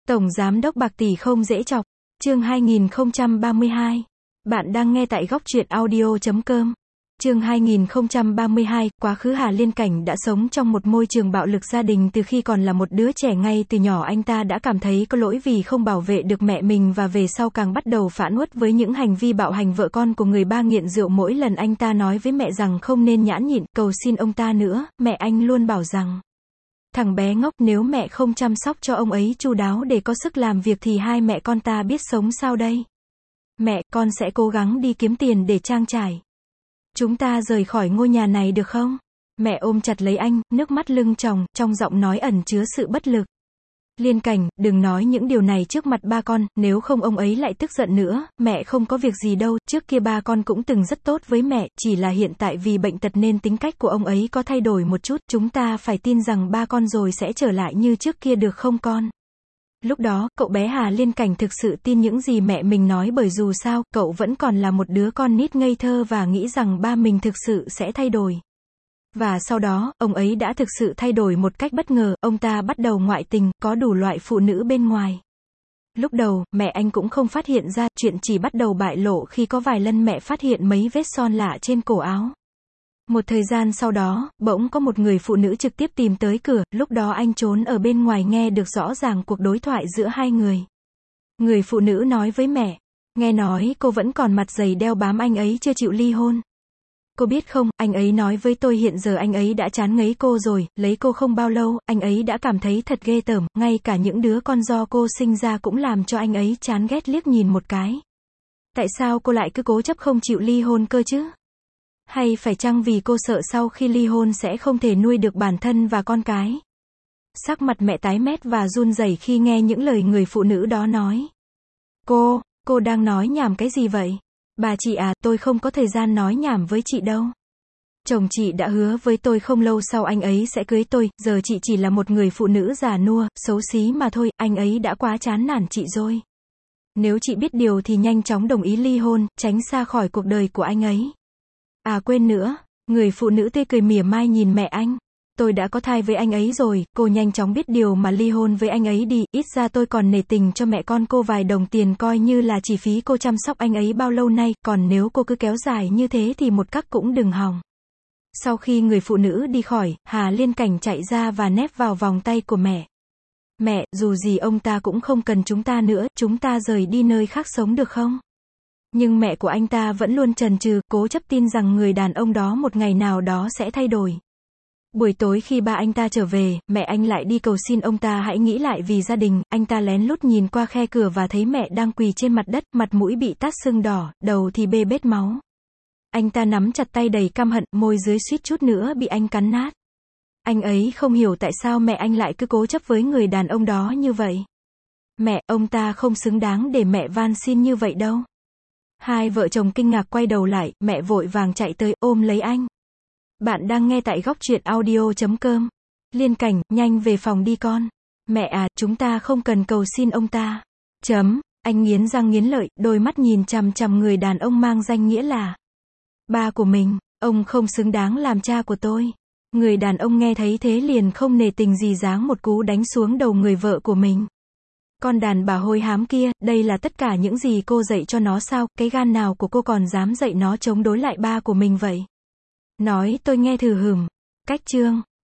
Tổng Giám đốc bạc tỷ không dễ chọc. Chương 2032. Bạn đang nghe tại góc truyện audio.com. Chương 2032, quá khứ Hà Liên Cảnh đã sống trong một môi trường bạo lực gia đình từ khi còn là một đứa trẻ. Ngay từ nhỏ anh ta đã cảm thấy có lỗi vì không bảo vệ được mẹ mình, và về sau càng bắt đầu phản uất với những hành vi bạo hành vợ con của người ba nghiện rượu. Mỗi lần anh ta nói với mẹ rằng không nên nhẫn nhịn, cầu xin ông ta nữa, mẹ anh luôn bảo rằng: thằng bé ngốc, nếu mẹ không chăm sóc cho ông ấy chu đáo để có sức làm việc thì hai mẹ con ta biết sống sao đây? Mẹ, con sẽ cố gắng đi kiếm tiền để trang trải. Chúng ta rời khỏi ngôi nhà này được không? Mẹ ôm chặt lấy anh, nước mắt lưng tròng, trong giọng nói ẩn chứa sự bất lực. Liên Cảnh, đừng nói những điều này trước mặt ba con, nếu không ông ấy lại tức giận nữa. Mẹ không có việc gì đâu, trước kia ba con cũng từng rất tốt với mẹ, chỉ là hiện tại vì bệnh tật nên tính cách của ông ấy có thay đổi một chút. Chúng ta phải tin rằng ba con rồi sẽ trở lại như trước kia được không con? Lúc đó, cậu bé Hà Liên Cảnh thực sự tin những gì mẹ mình nói, bởi dù sao, cậu vẫn còn là một đứa con nít ngây thơ và nghĩ rằng ba mình thực sự sẽ thay đổi. Và sau đó, ông ấy đã thực sự thay đổi một cách bất ngờ. Ông ta bắt đầu ngoại tình, có đủ loại phụ nữ bên ngoài. Lúc đầu, mẹ anh cũng không phát hiện ra, chuyện chỉ bắt đầu bại lộ khi có vài lần mẹ phát hiện mấy vết son lạ trên cổ áo. Một thời gian sau đó, bỗng có một người phụ nữ trực tiếp tìm tới cửa, lúc đó anh trốn ở bên ngoài nghe được rõ ràng cuộc đối thoại giữa hai người. Người phụ nữ nói với mẹ: nghe nói cô vẫn còn mặt dày đeo bám anh ấy chưa chịu ly hôn. Cô biết không, anh ấy nói với tôi hiện giờ anh ấy đã chán ngấy cô rồi, lấy cô không bao lâu, anh ấy đã cảm thấy thật ghê tởm, ngay cả những đứa con do cô sinh ra cũng làm cho anh ấy chán ghét liếc nhìn một cái. Tại sao cô lại cứ cố chấp không chịu ly hôn cơ chứ? Hay phải chăng vì cô sợ sau khi ly hôn sẽ không thể nuôi được bản thân và con cái? Sắc mặt mẹ tái mét và run rẩy khi nghe những lời người phụ nữ đó nói. Cô đang nói nhảm cái gì vậy? Bà chị à, tôi không có thời gian nói nhảm với chị đâu. Chồng chị đã hứa với tôi không lâu sau anh ấy sẽ cưới tôi, giờ chị chỉ là một người phụ nữ già nua, xấu xí mà thôi, anh ấy đã quá chán nản chị rồi. Nếu chị biết điều thì nhanh chóng đồng ý ly hôn, tránh xa khỏi cuộc đời của anh ấy. À quên nữa, người phụ nữ tươi cười mỉa mai nhìn mẹ anh. Tôi đã có thai với anh ấy rồi, cô nhanh chóng biết điều mà ly hôn với anh ấy đi, ít ra tôi còn nể tình cho mẹ con cô vài đồng tiền coi như là chi phí cô chăm sóc anh ấy bao lâu nay, còn nếu cô cứ kéo dài như thế thì một các cũng đừng hòng. Sau khi người phụ nữ đi khỏi, Hà Liên Cảnh chạy ra và nép vào vòng tay của mẹ. Mẹ, dù gì ông ta cũng không cần chúng ta nữa, chúng ta rời đi nơi khác sống được không? Nhưng mẹ của anh ta vẫn luôn chần chừ, cố chấp tin rằng người đàn ông đó một ngày nào đó sẽ thay đổi. Buổi tối khi ba anh ta trở về, mẹ anh lại đi cầu xin ông ta hãy nghĩ lại vì gia đình. Anh ta lén lút nhìn qua khe cửa và thấy mẹ đang quỳ trên mặt đất, mặt mũi bị tát sưng đỏ, đầu thì bê bết máu. Anh ta nắm chặt tay đầy căm hận, môi dưới suýt chút nữa bị anh cắn nát. Anh ấy không hiểu tại sao mẹ anh lại cứ cố chấp với người đàn ông đó như vậy. Mẹ, ông ta không xứng đáng để mẹ van xin như vậy đâu. Hai vợ chồng kinh ngạc quay đầu lại, mẹ vội vàng chạy tới, ôm lấy anh. Bạn đang nghe tại góc truyện audio.com. Liên Cảnh, nhanh về phòng đi con. Mẹ à, chúng ta không cần cầu xin ông ta. Anh nghiến răng nghiến lợi, đôi mắt nhìn chằm chằm người đàn ông mang danh nghĩa là ba của mình. Ông không xứng đáng làm cha của tôi. Người đàn ông nghe thấy thế liền không nề tình gì giáng một cú đánh xuống đầu người vợ của mình. Con đàn bà hôi hám kia, đây là tất cả những gì cô dạy cho nó sao? Cái gan nào của cô còn dám dạy nó chống đối lại ba của mình vậy? Nói tôi nghe thử hửm. Cách chương